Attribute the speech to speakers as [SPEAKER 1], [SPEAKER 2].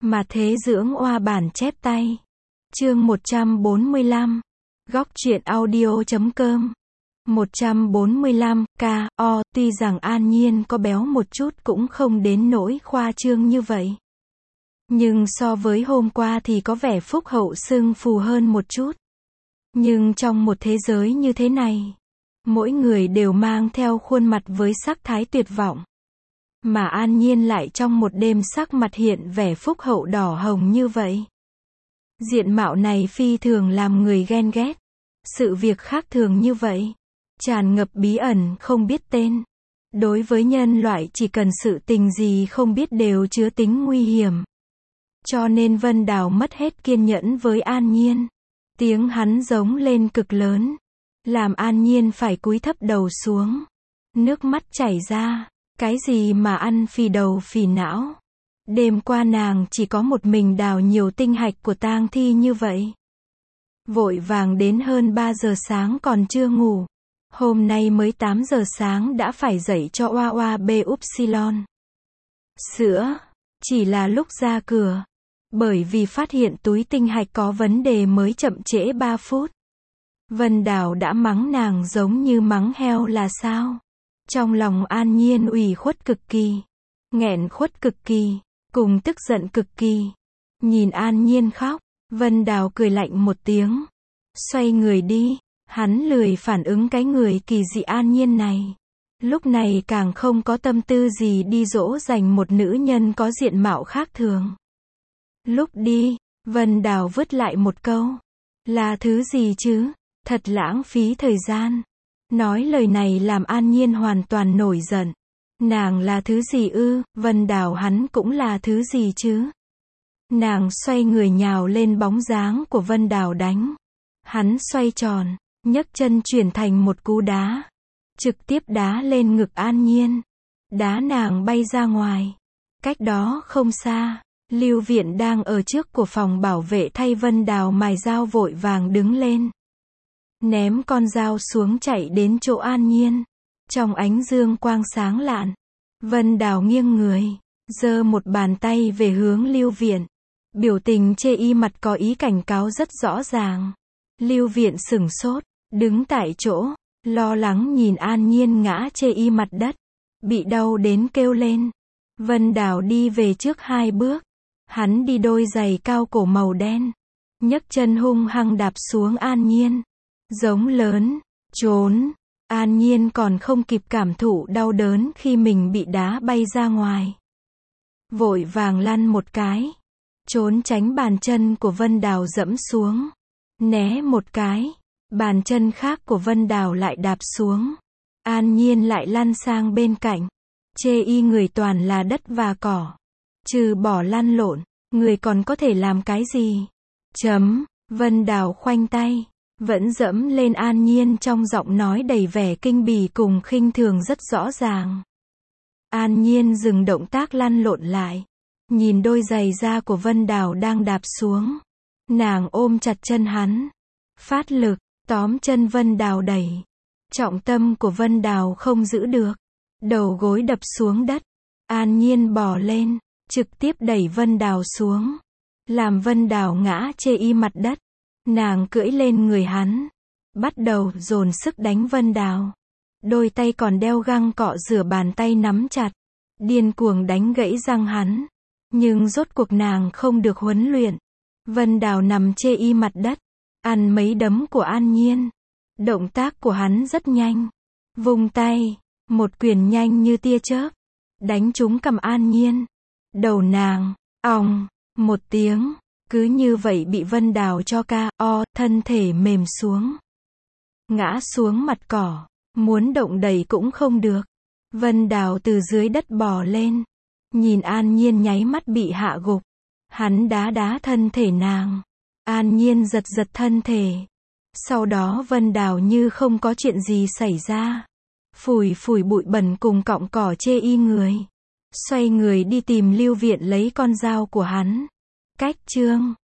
[SPEAKER 1] Mà thế dưỡng oa bản chép tay. Chương 145. Góc truyện audio.com. 145, K.O. Tuy rằng An Nhiên có béo một chút cũng không đến nỗi khoa trương như vậy. Nhưng so với hôm qua thì có vẻ phúc hậu sưng phù hơn một chút. Nhưng trong một thế giới như thế này, mỗi người đều mang theo khuôn mặt với sắc thái tuyệt vọng. Mà An Nhiên lại trong một đêm sắc mặt hiện vẻ phúc hậu đỏ hồng như vậy. Diện mạo này phi thường làm người ghen ghét. Sự việc khác thường như vậy, tràn ngập bí ẩn không biết tên. Đối với nhân loại chỉ cần sự tình gì không biết đều chứa tính nguy hiểm. Cho nên Vân Đào mất hết kiên nhẫn với An Nhiên. Tiếng hắn giống lên cực lớn, làm An Nhiên phải cúi thấp đầu xuống. Nước mắt chảy ra. Cái gì mà ăn phì đầu phì não. Đêm qua nàng chỉ có một mình đào nhiều tinh hạch của tang thi như vậy. Vội vàng đến hơn 3 giờ sáng còn chưa ngủ. Hôm nay mới 8 giờ sáng đã phải dậy cho oa oa bê upsilon. Sữa. Chỉ là lúc ra cửa. Bởi vì phát hiện túi tinh hạch có vấn đề mới chậm trễ 3 phút. Vân Đào đã mắng nàng giống như mắng heo là sao? Trong lòng An Nhiên ủy khuất cực kỳ. Nghẹn khuất cực kỳ. Cùng tức giận cực kỳ. Nhìn An Nhiên khóc. Vân Đào cười lạnh một tiếng. Xoay người đi. Hắn lười phản ứng cái người kỳ dị An Nhiên này. Lúc này càng không có tâm tư gì đi dỗ dành một nữ nhân có diện mạo khác thường. Lúc đi, Vân Đào vứt lại một câu. Là thứ gì chứ? Thật lãng phí thời gian. Nói lời này làm An Nhiên hoàn toàn nổi giận. Nàng là thứ gì ư? Vân Đào hắn cũng là thứ gì chứ? Nàng xoay người nhào lên bóng dáng của Vân Đào đánh. Hắn xoay tròn, nhấc chân chuyển thành một cú đá. Trực tiếp đá lên ngực An Nhiên. Đá nàng bay ra ngoài. Cách đó không xa, Lưu Viện đang ở trước của phòng bảo vệ thay Vân Đào mài dao vội vàng đứng lên. Ném con dao xuống chạy đến chỗ An Nhiên. Trong ánh dương quang sáng lạn, Vân Đào nghiêng người, giơ một bàn tay về hướng Lưu Viện. Biểu tình chê y mặt có ý cảnh cáo rất rõ ràng. Lưu Viện sửng sốt, đứng tại chỗ, lo lắng nhìn An Nhiên ngã chê y mặt đất, bị đau đến kêu lên. Vân Đào đi về trước 2 bước. Hắn đi đôi giày cao cổ màu đen, nhấc chân hung hăng đạp xuống An Nhiên. Giống lớn, trốn. An Nhiên còn không kịp cảm thụ đau đớn khi mình bị đá bay ra ngoài. Vội vàng lăn một cái, trốn tránh bàn chân của Vân Đào dẫm xuống. Né một cái, bàn chân khác của Vân Đào lại đạp xuống. An Nhiên lại lăn sang bên cạnh. Chê y người toàn là đất và cỏ. Trừ bỏ lăn lộn, người còn có thể làm cái gì? Vân Đào khoanh tay, vẫn dẫm lên An Nhiên trong giọng nói đầy vẻ kinh bỉ cùng khinh thường rất rõ ràng. An Nhiên dừng động tác lăn lộn lại. Nhìn đôi giày da của Vân Đào đang đạp xuống. Nàng ôm chặt chân hắn. Phát lực, tóm chân Vân Đào đẩy. Trọng tâm của Vân Đào không giữ được. Đầu gối đập xuống đất. An Nhiên bò lên, trực tiếp đẩy Vân Đào xuống. Làm Vân Đào ngã chê y mặt đất. Nàng cưỡi lên người hắn. Bắt đầu dồn sức đánh Vân Đào. Đôi tay còn đeo găng cọ rửa bàn tay nắm chặt. Điên cuồng đánh gãy răng hắn. Nhưng rốt cuộc nàng không được huấn luyện. Vân Đào nằm chê y mặt đất. Ăn mấy đấm của An Nhiên. Động tác của hắn rất nhanh. Vung tay. Một quyền nhanh như tia chớp. Đánh trúng cằm An Nhiên. Đầu nàng. Òng. Một tiếng. Cứ như vậy bị Vân Đào cho K.O. Thân thể mềm xuống. Ngã xuống mặt cỏ. Muốn động đẩy cũng không được. Vân Đào từ dưới đất bò lên. Nhìn An Nhiên nháy mắt bị hạ gục. Hắn đá đá thân thể nàng. An Nhiên giật giật thân thể. Sau đó Vân Đào như không có chuyện gì xảy ra. Phủi phủi bụi bẩn cùng cọng cỏ chê y người. Xoay người đi tìm Lưu Viện lấy con dao của hắn. Cách chương